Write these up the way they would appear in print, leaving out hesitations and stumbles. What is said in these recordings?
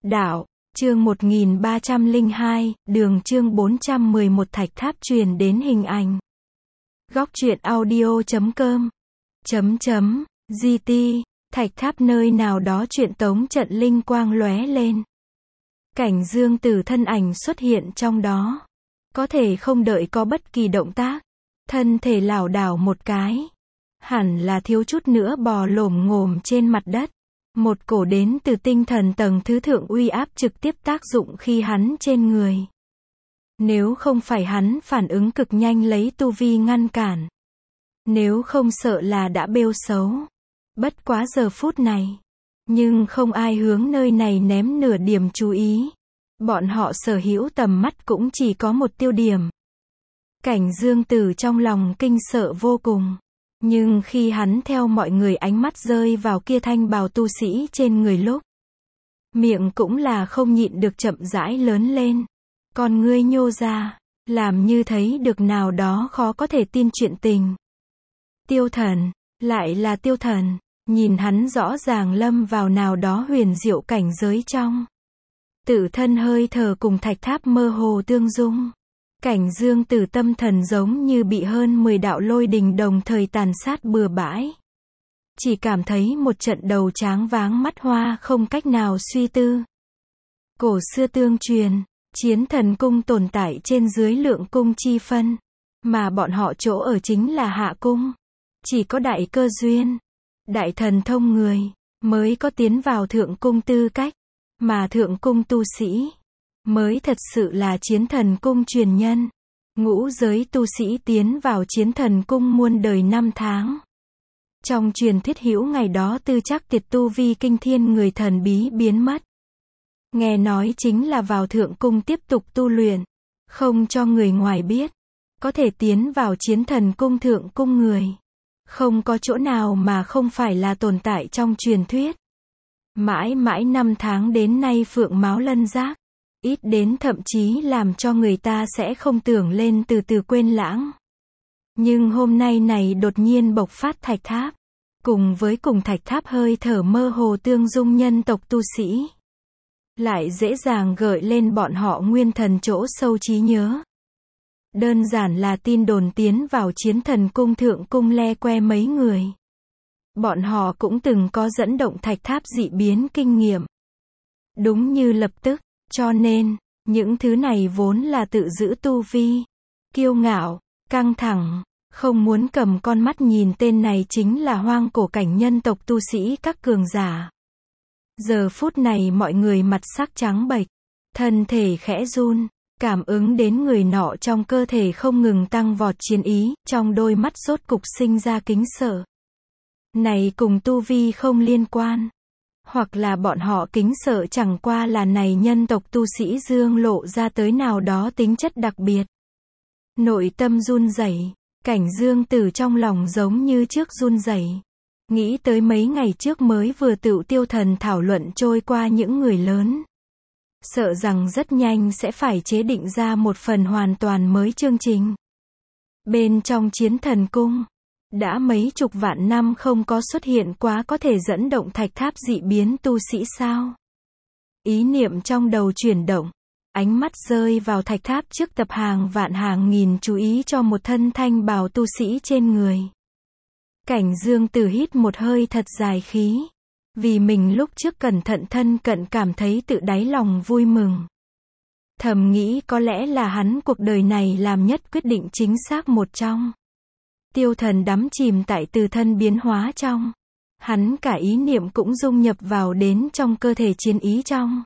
Đạo, chương 1302, đường chương 411 thạch tháp truyền đến hình ảnh. Góc truyện audio.com GT, thạch tháp nơi nào đó truyện tống trận linh quang lóe lên. Cảnh Dương Tử thân ảnh xuất hiện trong đó. Có thể không đợi có bất kỳ động tác. Thân thể lảo đảo một cái. Hẳn là thiếu chút nữa bò lổm ngổm trên mặt đất. Một cổ đến từ tinh thần tầng thứ thượng uy áp trực tiếp tác dụng khi hắn trên người. Nếu không phải hắn phản ứng cực nhanh lấy tu vi ngăn cản. Nếu không sợ là đã bêu xấu. Bất quá giờ phút này. Nhưng không ai hướng nơi này ném nửa điểm chú ý. Bọn họ sở hữu tầm mắt cũng chỉ có một tiêu điểm. Cảnh Dương Tử trong lòng kinh sợ vô cùng. Nhưng khi hắn theo mọi người ánh mắt rơi vào kia thanh bào tu sĩ trên người lúc. Miệng cũng là không nhịn được chậm rãi lớn lên. Con ngươi nhô ra, làm như thấy được nào đó khó có thể tin chuyện tình. Tiêu Thần, lại là Tiêu Thần, nhìn hắn rõ ràng lâm vào nào đó huyền diệu cảnh giới trong. Tự thân hơi thở cùng thạch tháp mơ hồ tương dung. Cảnh Dương Tử tâm thần giống như bị hơn 10 đạo lôi đình đồng thời tàn sát bừa bãi. Chỉ cảm thấy một trận đầu tráng váng mắt hoa không cách nào suy tư. Cổ xưa tương truyền, Chiến Thần Cung tồn tại trên dưới Lượng Cung chi phân. Mà bọn họ chỗ ở chính là Hạ Cung. Chỉ có đại cơ duyên, đại thần thông người, mới có tiến vào Thượng Cung tư cách. Mà Thượng Cung tu sĩ mới thật sự là Chiến Thần Cung truyền nhân. Ngũ giới tu sĩ tiến vào Chiến Thần Cung muôn đời năm tháng. Trong truyền thuyết hữu ngày đó tư chắc tiệt tu vi kinh thiên người thần bí biến mất. Nghe nói chính là vào Thượng Cung tiếp tục tu luyện. Không cho người ngoài biết. Có thể tiến vào Chiến Thần Cung Thượng Cung người. Không có chỗ nào mà không phải là tồn tại trong truyền thuyết. Mãi mãi năm tháng đến nay phượng máu lân giác. Ít đến thậm chí làm cho người ta sẽ không tưởng lên từ từ quên lãng. Nhưng hôm nay này đột nhiên bộc phát thạch tháp. Cùng với cùng thạch tháp hơi thở mơ hồ tương dung nhân tộc tu sĩ. Lại dễ dàng gợi lên bọn họ nguyên thần chỗ sâu trí nhớ. Đơn giản là tin đồn tiến vào Chiến Thần Cung Thượng Cung le que mấy người. Bọn họ cũng từng có dẫn động thạch tháp dị biến kinh nghiệm. Đúng như lập tức, cho nên, những thứ này vốn là tự giữ tu vi. Kiêu ngạo, căng thẳng, không muốn cầm con mắt nhìn tên này chính là hoang cổ cảnh nhân tộc tu sĩ các cường giả. Giờ phút này mọi người mặt sắc trắng bệch, thân thể khẽ run, cảm ứng đến người nọ trong cơ thể không ngừng tăng vọt chiến ý, trong đôi mắt rốt cục sinh ra kính sợ. Này cùng tu vi không liên quan. Hoặc là bọn họ kính sợ chẳng qua là này nhân tộc tu sĩ dương lộ ra tới nào đó tính chất đặc biệt. Nội tâm run rẩy, Cảnh Dương Tử trong lòng giống như trước run rẩy. Nghĩ tới mấy ngày trước mới vừa tựu Tiêu Thần thảo luận trôi qua những người lớn. Sợ rằng rất nhanh sẽ phải chế định ra một phần hoàn toàn mới chương trình. Bên trong Chiến Thần Cung, đã mấy chục vạn năm không có xuất hiện quá có thể dẫn động thạch tháp dị biến tu sĩ sao. Ý niệm trong đầu chuyển động, ánh mắt rơi vào thạch tháp trước tập hàng vạn hàng nghìn chú ý cho một thân thanh bào tu sĩ trên người. Cảnh Dương Tử hít một hơi thật dài khí. Vì mình lúc trước cẩn thận thân cận cảm thấy tự đáy lòng vui mừng. Thầm nghĩ có lẽ là hắn cuộc đời này làm nhất quyết định chính xác một trong. Tiêu Thần đắm chìm tại từ thân biến hóa trong. Hắn cả ý niệm cũng dung nhập vào đến trong cơ thể chiến ý trong.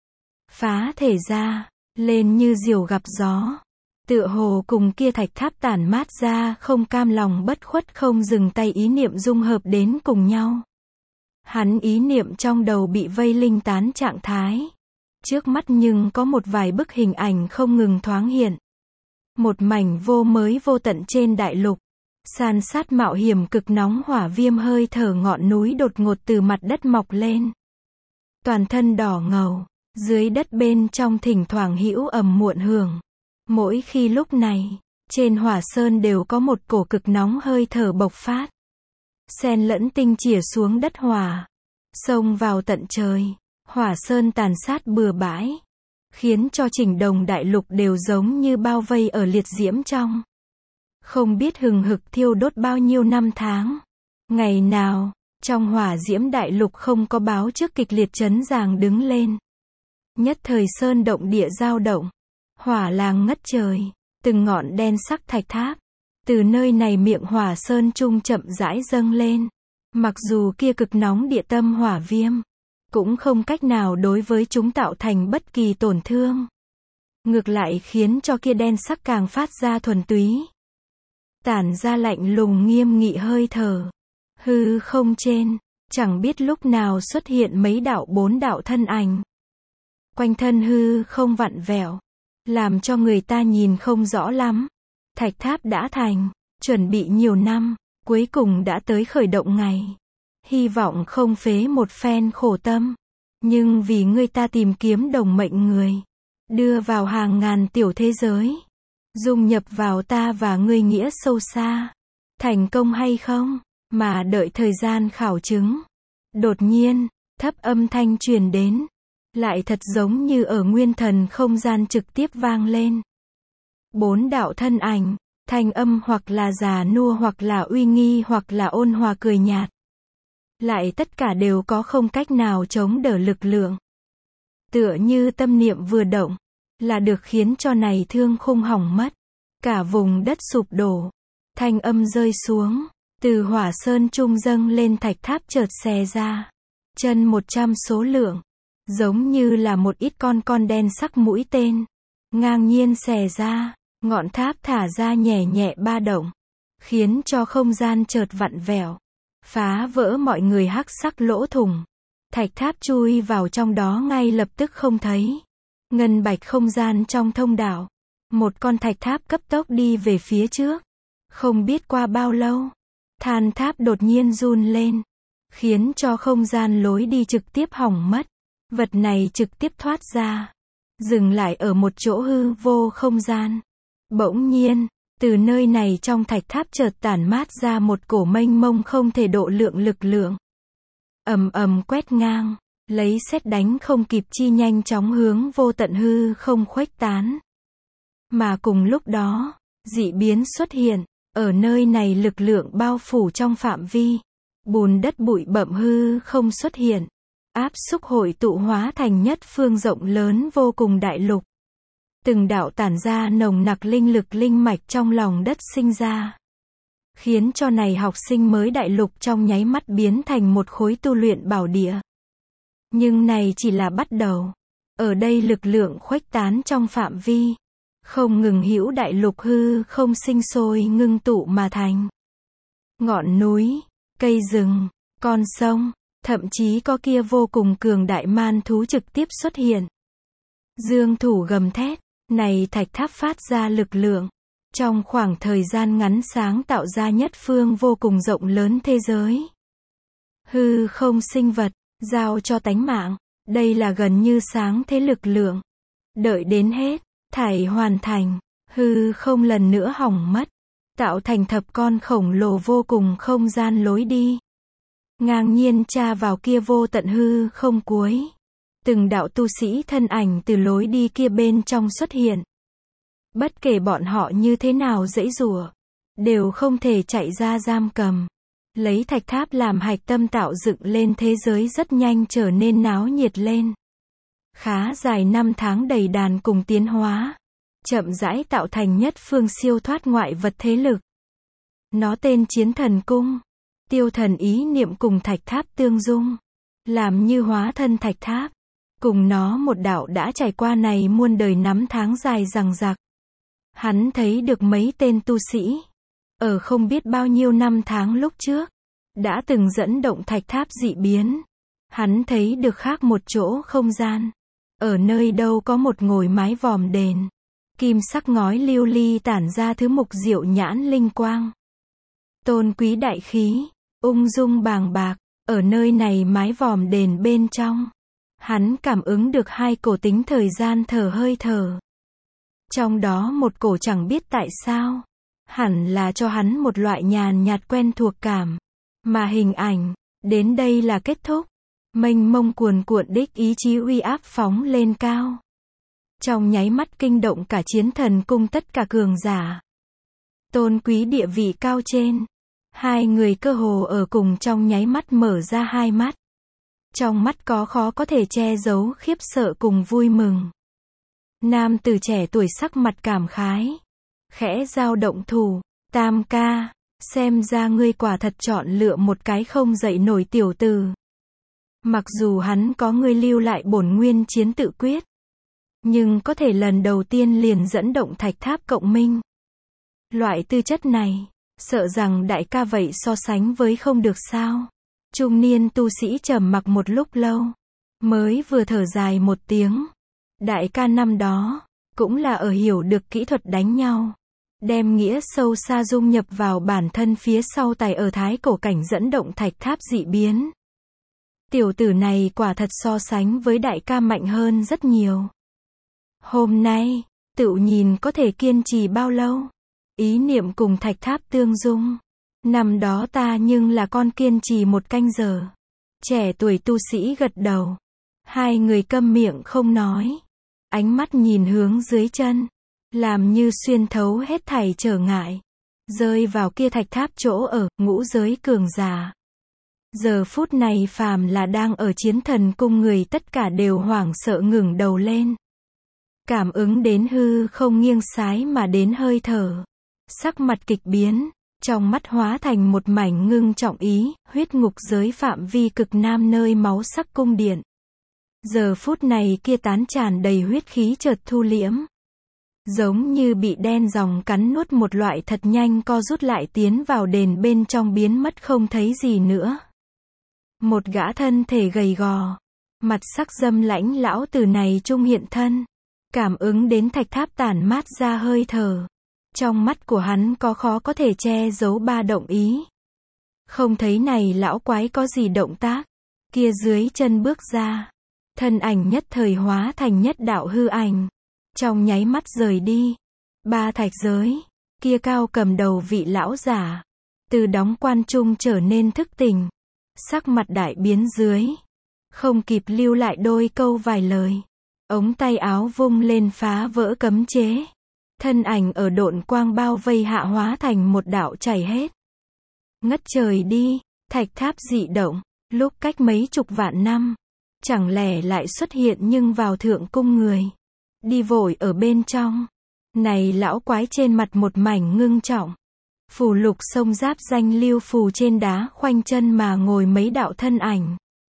Phá thể ra, lên như diều gặp gió. Tựa hồ cùng kia thạch tháp tản mát ra không cam lòng bất khuất không dừng tay ý niệm dung hợp đến cùng nhau. Hắn ý niệm trong đầu bị vây linh tán trạng thái. Trước mắt nhưng có một vài bức hình ảnh không ngừng thoáng hiện. Một mảnh vô mới vô tận trên đại lục. San sát mạo hiểm cực nóng hỏa viêm hơi thở ngọn núi đột ngột từ mặt đất mọc lên. Toàn thân đỏ ngầu, dưới đất bên trong thỉnh thoảng hữu ầm muộn hưởng. Mỗi khi lúc này, trên hỏa sơn đều có một cổ cực nóng hơi thở bộc phát. Xen lẫn tinh chỉa xuống đất hỏa, xông vào tận trời. Hỏa sơn tàn sát bừa bãi, khiến cho chỉnh Đồng đại lục đều giống như bao vây ở liệt diễm trong. Không biết hừng hực thiêu đốt bao nhiêu năm tháng. Ngày nào, trong hỏa diễm đại lục không có báo trước kịch liệt chấn giàng đứng lên. Nhất thời sơn động địa dao động, hỏa làng ngất trời, từng ngọn đen sắc thạch tháp. Từ nơi này miệng hỏa sơn trung chậm rãi dâng lên. Mặc dù kia cực nóng địa tâm hỏa viêm, cũng không cách nào đối với chúng tạo thành bất kỳ tổn thương. Ngược lại khiến cho kia đen sắc càng phát ra thuần túy. Tản ra lạnh lùng nghiêm nghị hơi thở. Hư không trên, chẳng biết lúc nào xuất hiện mấy đạo 4 đạo thân ảnh. Quanh thân hư không vặn vẹo, làm cho người ta nhìn không rõ lắm. Thạch tháp đã thành, chuẩn bị nhiều năm, cuối cùng đã tới khởi động ngày. Hy vọng không phế một phen khổ tâm, nhưng vì ngươi ta tìm kiếm đồng mệnh người, đưa vào hàng ngàn tiểu thế giới, dung nhập vào ta và ngươi nghĩa sâu xa. Thành công hay không, mà đợi thời gian khảo chứng. Đột nhiên, thấp âm thanh truyền đến, lại thật giống như ở nguyên thần không gian trực tiếp vang lên. 4 đạo thân ảnh, thanh âm hoặc là già nua hoặc là uy nghi hoặc là ôn hòa cười nhạt. Lại tất cả đều có không cách nào chống đỡ lực lượng. Tựa như tâm niệm vừa động, là được khiến cho này thương khung hỏng mất. Cả vùng đất sụp đổ, thanh âm rơi xuống, từ hỏa sơn trung dâng lên thạch tháp chợt xè ra. Chân 100 số lượng, giống như là một ít con đen sắc mũi tên, ngang nhiên xè ra, ngọn tháp thả ra nhẹ nhẹ ba động, khiến cho không gian chợt vặn vẹo, phá vỡ mọi người hắc sắc lỗ thủng. Thạch tháp chui vào trong đó ngay lập tức không thấy. Ngân bạch không gian trong thông đạo, một con thạch tháp cấp tốc đi về phía trước. Không biết qua bao lâu, than tháp đột nhiên run lên, khiến cho không gian lối đi trực tiếp hỏng mất. Vật này trực tiếp thoát ra, dừng lại ở một chỗ hư vô không gian. Bỗng nhiên, từ nơi này trong thạch tháp chợt tản mát ra một cổ mênh mông không thể độ lượng lực lượng. Ầm ầm quét ngang, lấy sét đánh không kịp chi nhanh chóng hướng vô tận hư không khuếch tán. Mà cùng lúc đó, dị biến xuất hiện, ở nơi này lực lượng bao phủ trong phạm vi. Bùn đất bụi bặm hư không xuất hiện, áp xúc hội tụ hóa thành nhất phương rộng lớn vô cùng đại lục. Từng đạo tản ra nồng nặc linh lực linh mạch trong lòng đất sinh ra, khiến cho này học sinh mới đại lục trong nháy mắt biến thành một khối tu luyện bảo địa. Nhưng này chỉ là bắt đầu. Ở đây lực lượng khuếch tán trong phạm vi, không ngừng hữu đại lục hư không sinh sôi ngưng tụ mà thành. Ngọn núi, cây rừng, con sông, thậm chí có kia vô cùng cường đại man thú trực tiếp xuất hiện. Dương thủ gầm thét, này thạch tháp phát ra lực lượng, trong khoảng thời gian ngắn sáng tạo ra nhất phương vô cùng rộng lớn thế giới. Hư không sinh vật, giao cho tánh mạng, đây là gần như sáng thế lực lượng. Đợi đến hết, thảy hoàn thành, hư không lần nữa hỏng mất, tạo thành thập con khổng lồ vô cùng không gian lối đi. Ngang nhiên tra vào kia vô tận hư không cuối. Từng đạo tu sĩ thân ảnh từ lối đi kia bên trong xuất hiện. Bất kể bọn họ như thế nào giãy giụa, đều không thể chạy ra giam cầm. Lấy thạch tháp làm hạch tâm tạo dựng lên thế giới rất nhanh trở nên náo nhiệt lên. Khá dài năm tháng đầy đàn cùng tiến hóa, chậm rãi tạo thành nhất phương siêu thoát ngoại vật thế lực. Nó tên Chiến Thần Cung. Tiêu Thần ý niệm cùng thạch tháp tương dung, làm như hóa thân thạch tháp. Cùng nó một đạo đã trải qua này muôn đời năm tháng dài dằng dặc. Hắn thấy được mấy tên tu sĩ, ở không biết bao nhiêu năm tháng lúc trước, đã từng dẫn động thạch tháp dị biến. Hắn thấy được khác một chỗ không gian, ở nơi đâu có một ngồi mái vòm đền, kim sắc ngói lưu ly tản ra thứ mục diệu nhãn linh quang. Tôn quý đại khí, ung dung bàng bạc, ở nơi này mái vòm đền bên trong. Hắn cảm ứng được hai cổ tính thời gian thở hơi thở. Trong đó một cổ chẳng biết tại sao, hẳn là cho hắn một loại nhàn nhạt quen thuộc cảm. Mà hình ảnh, đến đây là kết thúc. Mênh mông cuồn cuộn đích ý chí uy áp phóng lên cao. Trong nháy mắt kinh động cả chiến thần cung tất cả cường giả. Tôn quý địa vị cao trên. Hai người cơ hồ ở cùng trong nháy mắt mở ra hai mắt. Trong mắt có khó có thể che giấu khiếp sợ cùng vui mừng. Nam tử trẻ tuổi sắc mặt cảm khái. Khẽ dao động thủ. Tam ca, xem ra ngươi quả thật chọn lựa một cái không dậy nổi tiểu tử. Mặc dù hắn có ngươi lưu lại bổn nguyên chiến tự quyết. Nhưng có thể lần đầu tiên liền dẫn động thạch tháp cộng minh. Loại tư chất này, sợ rằng đại ca vậy so sánh với không được sao. Trung niên tu sĩ trầm mặc một lúc lâu. Mới vừa thở dài một tiếng. Đại ca năm đó, cũng là ở hiểu được kỹ thuật đánh nhau. Đem nghĩa sâu xa dung nhập vào bản thân phía sau tài ở thái cổ cảnh dẫn động thạch tháp dị biến. Tiểu tử này quả thật so sánh với đại ca mạnh hơn rất nhiều. Hôm nay, tự nhìn có thể kiên trì bao lâu. Ý niệm cùng thạch tháp tương dung. Năm đó ta nhưng là con kiên trì 1 canh giờ. Trẻ tuổi tu sĩ gật đầu. Hai người câm miệng không nói. Ánh mắt nhìn hướng dưới chân. Làm như xuyên thấu hết thảy trở ngại. Rơi vào kia thạch tháp chỗ ở, ngũ giới cường giả. Giờ phút này phàm là đang ở chiến thần cung người tất cả đều hoảng sợ ngẩng đầu lên. Cảm ứng đến hư không nghiêng sái mà đến hơi thở. Sắc mặt kịch biến. Trong mắt hóa thành một mảnh ngưng trọng ý, huyết ngục giới phạm vi cực nam nơi máu sắc cung điện. Giờ phút này kia tán tràn đầy huyết khí chợt thu liễm. Giống như bị đen dòng cắn nuốt một loại thật nhanh co rút lại tiến vào đền bên trong biến mất không thấy gì nữa. Một gã thân thể gầy gò, mặt sắc dâm lãnh lão tử này trung hiện thân. Cảm ứng đến thạch tháp tản mát ra hơi thở. Trong mắt của hắn có khó có thể che giấu ba động ý. Không thấy này lão quái có gì động tác. Kia dưới chân bước ra. Thân ảnh nhất thời hóa thành nhất đạo hư ảnh. Trong nháy mắt rời đi. 3 thạch giới. Kia cao cầm đầu vị lão giả. Từ đóng quan trung trở nên thức tỉnh. Sắc mặt đại biến dưới. Không kịp lưu lại đôi câu vài lời. Ống tay áo vung lên phá vỡ cấm chế. Thân ảnh ở độn quang bao vây hạ hóa thành một đạo chảy hết. Ngất trời đi, thạch tháp dị động, lúc cách mấy chục vạn năm. Chẳng lẽ lại xuất hiện nhưng vào thượng cung người. Đi vội ở bên trong. Này lão quái trên mặt một mảnh ngưng trọng. Phù lục sông giáp danh lưu phù trên đá khoanh chân mà ngồi mấy đạo thân ảnh.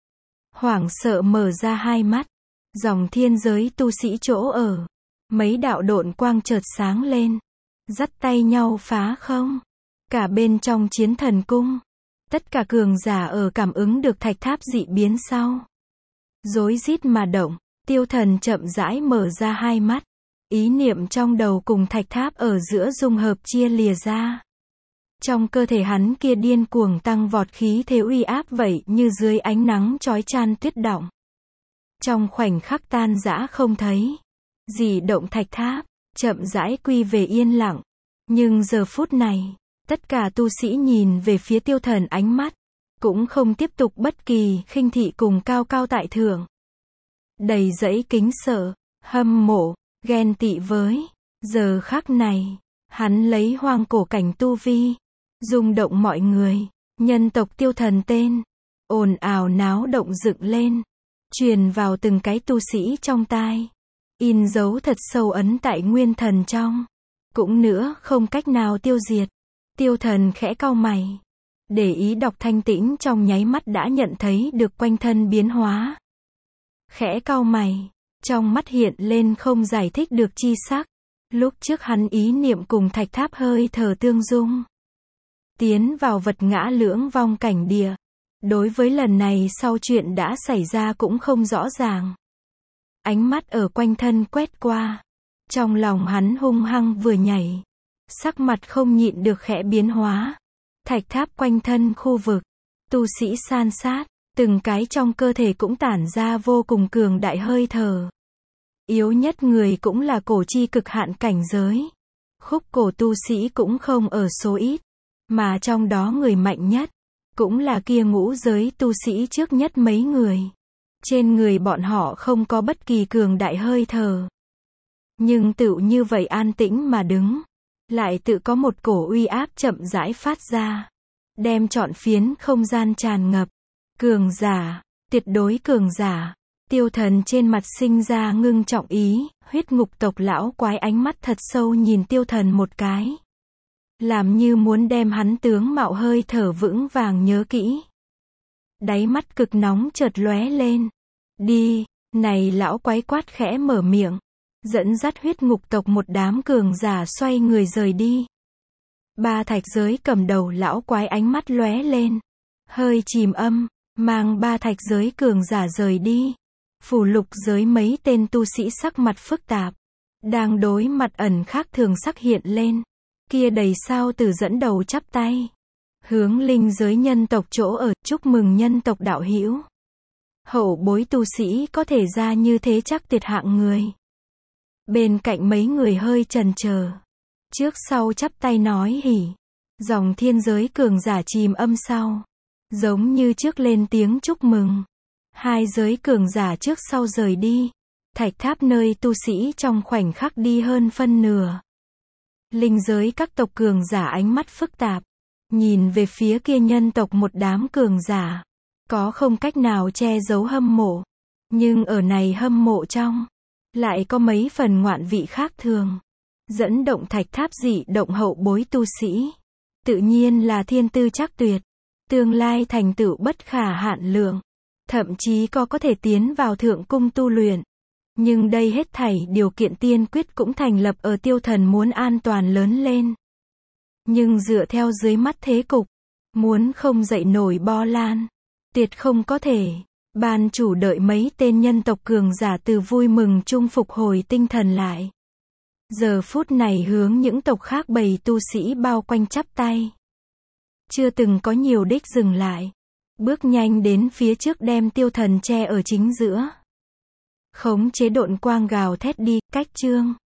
Hoảng sợ mở ra hai mắt. Dòng thiên giới tu sĩ chỗ ở. Mấy đạo độn quang chợt sáng lên. Dắt tay nhau phá không. Cả bên trong chiến thần cung. Tất cả cường giả ở cảm ứng được thạch tháp dị biến sau. Rối rít mà động. Tiêu thần chậm rãi mở ra hai mắt. Ý niệm trong đầu cùng thạch tháp ở giữa dung hợp chia lìa ra. Trong cơ thể hắn kia điên cuồng tăng vọt khí thế uy áp vậy như dưới ánh nắng chói chan tuyết động. Trong khoảnh khắc tan rã không thấy. Dị động thạch tháp, chậm rãi quy về yên lặng. Nhưng giờ phút này, tất cả tu sĩ nhìn về phía tiêu thần ánh mắt. Cũng không tiếp tục bất kỳ khinh thị cùng cao cao tại thượng. Đầy dẫy kính sợ, hâm mộ, ghen tị với. Giờ khắc này, hắn lấy hoang cổ cảnh tu vi. Rung động mọi người, nhân tộc tiêu thần tên. Ồn ào náo động dựng lên. Truyền vào từng cái tu sĩ trong tai. In dấu thật sâu ấn tại nguyên thần trong. Cũng nữa không cách nào tiêu diệt. Tiêu thần khẽ cau mày. Để ý đọc thanh tĩnh trong nháy mắt đã nhận thấy được quanh thân biến hóa. Khẽ cau mày. Trong mắt hiện lên không giải thích được chi sắc. Lúc trước hắn ý niệm cùng thạch tháp hơi thở tương dung. Tiến vào vật ngã lưỡng vong cảnh địa. Đối với lần này sau chuyện đã xảy ra cũng không rõ ràng. Ánh mắt ở quanh thân quét qua. Trong lòng hắn hung hăng vừa nhảy. Sắc mặt không nhịn được khẽ biến hóa. Thạch tháp quanh thân khu vực. Tu sĩ san sát. Từng cái trong cơ thể cũng tản ra vô cùng cường đại hơi thở. Yếu nhất người cũng là cổ chi cực hạn cảnh giới. Khúc cổ tu sĩ cũng không ở số ít. Mà trong đó người mạnh nhất. cũng là kia ngũ giới tu sĩ trước nhất mấy người. Trên người bọn họ không có bất kỳ cường đại hơi thở. Nhưng tựu như vậy an tĩnh mà đứng, lại tự có một cổ uy áp chậm rãi phát ra, đem trọn phiến không gian tràn ngập. Cường giả, tuyệt đối cường giả. Tiêu Thần trên mặt sinh ra ngưng trọng ý, huyết ngục tộc lão quái ánh mắt thật sâu nhìn Tiêu Thần một cái. Làm như muốn đem hắn tướng mạo hơi thở vững vàng nhớ kỹ. Đáy mắt cực nóng chợt lóe lên. Đi, này lão quái quát khẽ mở miệng, dẫn dắt huyết ngục tộc một đám cường giả xoay người rời đi. Ba thạch giới cầm đầu lão quái ánh mắt lóe lên, hơi chìm âm, mang ba thạch giới cường giả rời đi. Phù lục giới mấy tên tu sĩ sắc mặt phức tạp, đang đối mặt ẩn khác thường sắc hiện lên. Kia đầy sao từ dẫn đầu chắp tay, hướng linh giới nhân tộc chỗ ở, chúc mừng nhân tộc đạo hữu. Hậu bối tu sĩ có thể ra như thế chắc tuyệt hạng người. Bên cạnh mấy người hơi chần chờ, trước sau chắp tay nói hỉ. Dòng thiên giới cường giả chìm âm sau, giống như trước lên tiếng chúc mừng. Hai giới cường giả trước sau rời đi. Thạch tháp nơi tu sĩ trong khoảnh khắc đi hơn phân nửa. Linh giới các tộc cường giả ánh mắt phức tạp, nhìn về phía kia nhân tộc một đám cường giả, có không cách nào che giấu hâm mộ. Nhưng ở này hâm mộ trong, lại có mấy phần ngoạn vị khác thường. Dẫn động thạch tháp dị động hậu bối tu sĩ, tự nhiên là thiên tư chắc tuyệt, tương lai thành tựu bất khả hạn lượng, thậm chí có thể tiến vào thượng cung tu luyện. Nhưng đây hết thảy điều kiện tiên quyết cũng thành lập ở Tiêu Thần muốn an toàn lớn lên. Nhưng dựa theo dưới mắt thế cục, muốn không dậy nổi bo lan, tuyệt không có thể. Ban chủ đợi mấy tên nhân tộc cường giả từ vui mừng chung phục hồi tinh thần lại. Giờ phút này hướng những tộc khác bầy tu sĩ bao quanh chắp tay. Chưa từng có nhiều đích dừng lại. Bước nhanh đến phía trước đem Tiêu Thần che ở chính giữa. Khống chế độn quang gào thét đi, cách chương.